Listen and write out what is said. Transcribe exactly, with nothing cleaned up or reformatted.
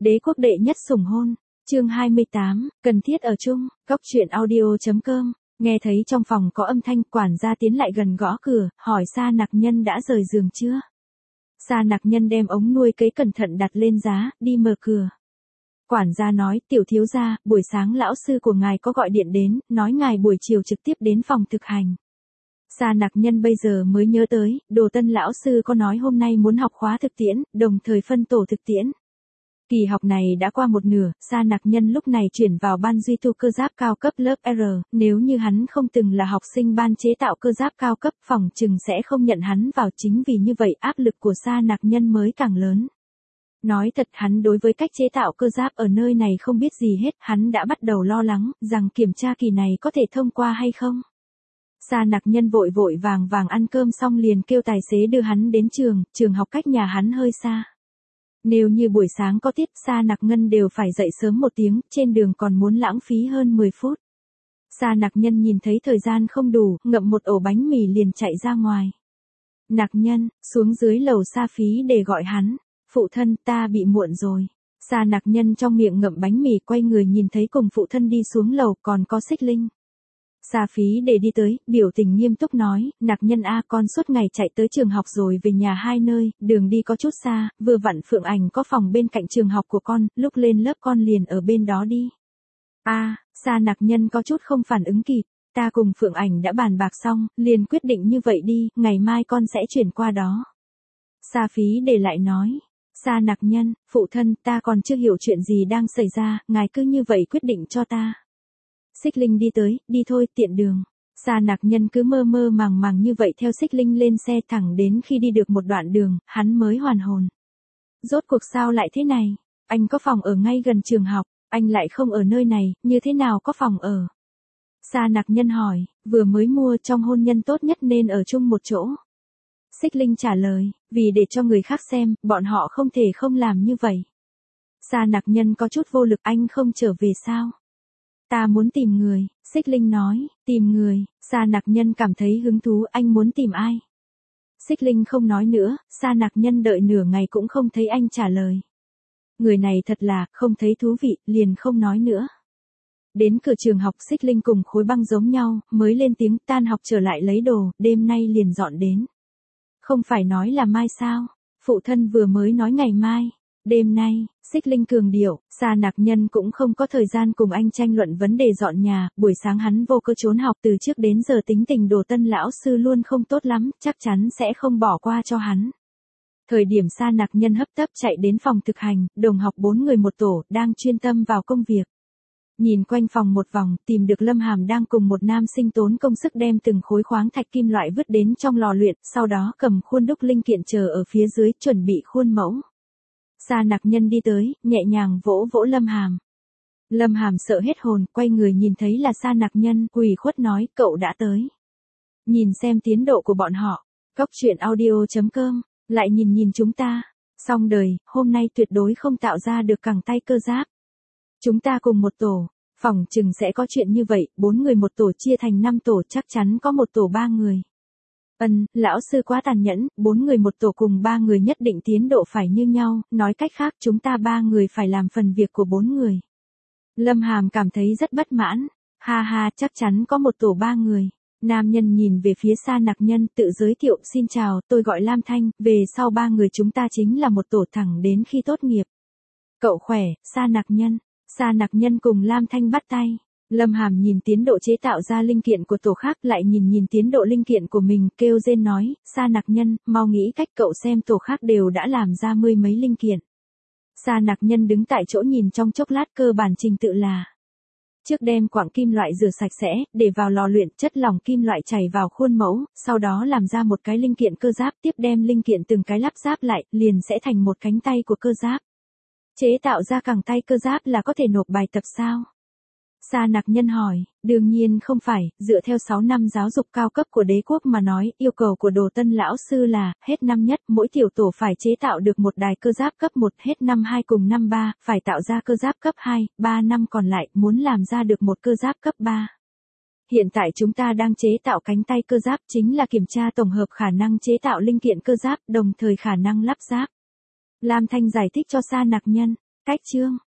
Đế quốc đệ nhất sủng hôn, chương hai mươi tám, cần thiết ở chung, cóc truyện audio.com, nghe thấy trong phòng có âm thanh, quản gia tiến lại gần gõ cửa, hỏi Sa Nặc Nhân đã rời giường chưa. Sa Nặc Nhân đem ống nuôi cấy cẩn thận đặt lên giá, đi mở cửa. Quản gia nói, tiểu thiếu gia, buổi sáng lão sư của ngài có gọi điện đến, nói ngài buổi chiều trực tiếp đến phòng thực hành. Sa Nặc Nhân bây giờ mới nhớ tới, Đồ Tân lão sư có nói hôm nay muốn học khóa thực tiễn, đồng thời phân tổ thực tiễn. Kỳ học này đã qua một nửa, Sa Nặc Nhân lúc này chuyển vào ban duy tu cơ giáp cao cấp lớp R, nếu như hắn không từng là học sinh ban chế tạo cơ giáp cao cấp, phòng chừng sẽ không nhận hắn vào, chính vì như vậy áp lực của Sa Nặc Nhân mới càng lớn. Nói thật, hắn đối với cách chế tạo cơ giáp ở nơi này không biết gì hết, hắn đã bắt đầu lo lắng, rằng kiểm tra kỳ này có thể thông qua hay không. Sa Nặc Nhân vội vội vàng vàng ăn cơm xong liền kêu tài xế đưa hắn đến trường, trường học cách nhà hắn hơi xa. Nếu như buổi sáng có tiết, Sa Nặc Nhân đều phải dậy sớm một tiếng, trên đường còn muốn lãng phí hơn mười phút. Sa Nặc Nhân nhìn thấy thời gian không đủ, ngậm một ổ bánh mì liền chạy ra ngoài. Nặc Nhân, xuống dưới lầu Sa Phí để gọi hắn. Phụ thân, ta bị muộn rồi. Sa Nặc Nhân trong miệng ngậm bánh mì quay người nhìn thấy cùng phụ thân đi xuống lầu còn có Xích Linh. Sa Phí để đi tới, biểu tình nghiêm túc nói, Nặc Nhân a, con suốt ngày chạy tới trường học rồi về nhà hai nơi, đường đi có chút xa, vừa vặn Phượng Ảnh có phòng bên cạnh trường học của con, lúc lên lớp con liền ở bên đó đi. A, Sa Nặc Nhân có chút không phản ứng kịp, ta cùng Phượng Ảnh đã bàn bạc xong, liền quyết định như vậy đi, ngày mai con sẽ chuyển qua đó. Sa Phí để lại nói. Sa Nặc Nhân, phụ thân, ta còn chưa hiểu chuyện gì đang xảy ra, ngài cứ như vậy quyết định cho ta. Xích Linh đi tới, đi thôi, tiện đường. Sa Nặc Nhân cứ mơ mơ màng màng như vậy theo Xích Linh lên xe, thẳng đến khi đi được một đoạn đường, hắn mới hoàn hồn. Rốt cuộc sao lại thế này? Anh có phòng ở ngay gần trường học, anh lại không ở nơi này, như thế nào có phòng ở? Sa Nặc Nhân hỏi, vừa mới mua, trong hôn nhân tốt nhất nên ở chung một chỗ. Xích Linh trả lời, vì để cho người khác xem, bọn họ không thể không làm như vậy. Sa Nặc Nhân có chút vô lực, anh không trở về sao? Ta muốn tìm người, Xích Linh nói, tìm người. Sa Nặc Nhân cảm thấy hứng thú, anh muốn tìm ai? Xích Linh không nói nữa, Sa Nặc Nhân đợi nửa ngày cũng không thấy anh trả lời. Người này thật là, không thấy thú vị, liền không nói nữa. Đến cửa trường học, Xích Linh cùng Khối Băng giống nhau, mới lên tiếng, tan học trở lại lấy đồ, đêm nay liền dọn đến. Không phải nói là mai sao? Phụ thân vừa mới nói ngày mai. Đêm nay, Xích Linh cường điệu, Sa Nặc Nhân cũng không có thời gian cùng anh tranh luận vấn đề dọn nhà, buổi sáng hắn vô cớ trốn học, từ trước đến giờ tính tình Đồ Tân lão sư luôn không tốt lắm, chắc chắn sẽ không bỏ qua cho hắn. Thời điểm Sa Nặc Nhân hấp tấp chạy đến phòng thực hành, đồng học bốn người một tổ, đang chuyên tâm vào công việc. Nhìn quanh phòng một vòng, tìm được Lâm Hàm đang cùng một nam sinh tốn công sức đem từng khối khoáng thạch kim loại vứt đến trong lò luyện, sau đó cầm khuôn đúc linh kiện chờ ở phía dưới, chuẩn bị khuôn mẫu. Sa Nặc Nhân đi tới, nhẹ nhàng vỗ vỗ Lâm Hàm. Lâm Hàm sợ hết hồn, quay người nhìn thấy là Sa Nặc Nhân, ủy khuất nói, cậu đã tới. Nhìn xem tiến độ của bọn họ, cóc truyện audio.com, lại nhìn nhìn chúng ta. Xong đời, hôm nay tuyệt đối không tạo ra được cẳng tay cơ giáp. Chúng ta cùng một tổ, phòng chừng sẽ có chuyện như vậy, bốn người một tổ chia thành năm tổ, chắc chắn có một tổ ba người. Ân, lão sư quá tàn nhẫn, bốn người một tổ cùng ba người nhất định tiến độ phải như nhau, nói cách khác chúng ta ba người phải làm phần việc của bốn người. Lâm Hàm cảm thấy rất bất mãn, ha ha, chắc chắn có một tổ ba người. Nam nhân nhìn về phía Sa Nặc Nhân, tự giới thiệu, xin chào, tôi gọi Lam Thanh, về sau ba người chúng ta chính là một tổ thẳng đến khi tốt nghiệp. Cậu khỏe, Sa Nặc Nhân. Sa Nặc Nhân cùng Lam Thanh bắt tay. Lâm Hàm nhìn tiến độ chế tạo ra linh kiện của tổ khác, lại nhìn nhìn tiến độ linh kiện của mình, kêu rên nói, Sa Nặc Nhân, mau nghĩ cách, cậu xem tổ khác đều đã làm ra mươi mấy linh kiện. Sa Nặc Nhân đứng tại chỗ nhìn trong chốc lát, cơ bản trình tự là: trước đem quặng kim loại rửa sạch sẽ, để vào lò luyện, chất lỏng kim loại chảy vào khuôn mẫu, sau đó làm ra một cái linh kiện cơ giáp, tiếp đem linh kiện từng cái lắp ráp lại, liền sẽ thành một cánh tay của cơ giáp. Chế tạo ra cẳng tay cơ giáp là có thể nộp bài tập sao? Sa Nặc Nhân hỏi, đương nhiên không phải, dựa theo sáu năm giáo dục cao cấp của đế quốc mà nói, yêu cầu của Đồ Tân lão sư là, hết năm nhất, mỗi tiểu tổ phải chế tạo được một đài cơ giáp cấp một, hết năm hai cùng năm ba, phải tạo ra cơ giáp cấp hai, ba năm còn lại, muốn làm ra được một cơ giáp cấp ba. Hiện tại chúng ta đang chế tạo cánh tay cơ giáp, chính là kiểm tra tổng hợp khả năng chế tạo linh kiện cơ giáp, đồng thời khả năng lắp ráp. Lam Thanh giải thích cho Sa Nặc Nhân. Cách chương